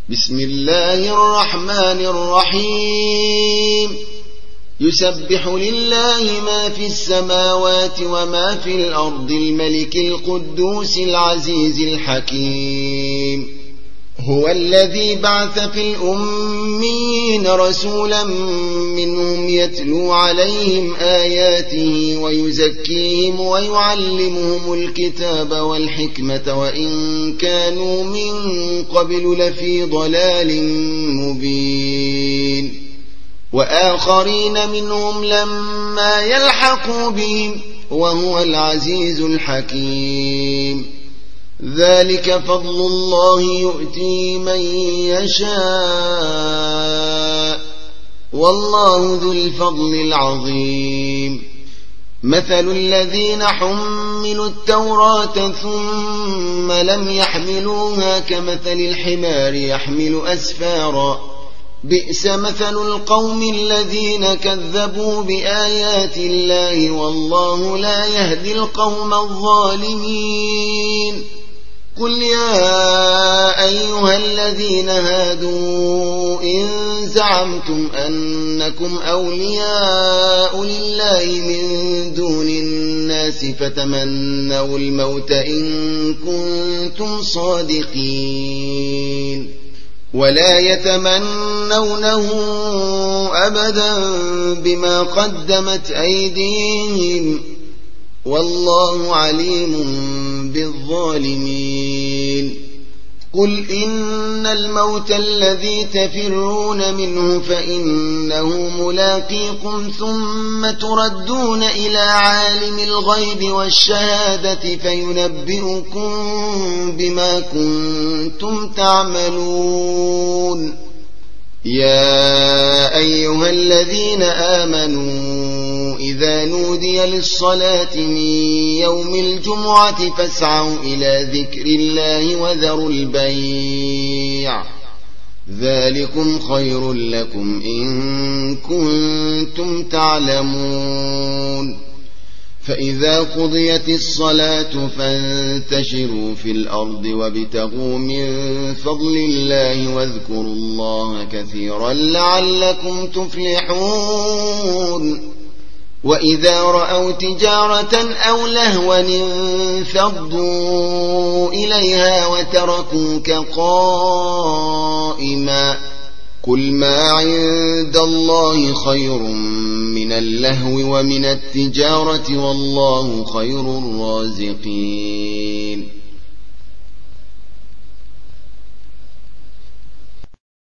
بسم الله الرحمن الرحيم يسبح لله ما في السماوات وما في الأرض الملك القدوس العزيز الحكيم هو الذي بعث في الأميين رسولا منهم يتلو عليهم آياته ويزكيهم ويعلمهم الكتاب والحكمة وإن كانوا من قبل لفي ضلال مبين وآخرين منهم لما يلحقوا بهم وهو العزيز الحكيم ذلك فضل الله يؤتي من يشاء والله ذو الفضل العظيم مثل الذين حملوا التوراة ثم لم يحملوها كمثل الحمار يحمل أسفارا بئس مثل القوم الذين كذبوا بآيات الله والله لا يهدي القوم الظالمين قل يا أيها الذين هادوا إن زعمتم أنكم أولياء لله من دون الناس فتمنوا الموت إن كنتم صادقين ولا يتمنونه أبدا بما قدمت أيديهم والله عليم بالظالمين قل إن الموت الذي تفرون منه فإنه ملاقيكم ثم تردون إلى عالم الغيب والشهادة فينبئكم بما كنتم تعملون يا أيها الذين آمنوا إذا نودي للصلاة من يوم الجمعة فاسعوا إلى ذكر الله وذروا البيع ذلكم خير لكم إن كنتم تعلمون فإذا قضيت الصلاة فانتشروا في الأرض وابتغوا من فضل الله واذكروا الله كثيرا لعلكم تفلحون وإذا رأوا تجارة أو لهوا انفضوا إليها وتركوك قائما قل ما عند الله خير من اللهو ومن التجارة والله خير الرازقين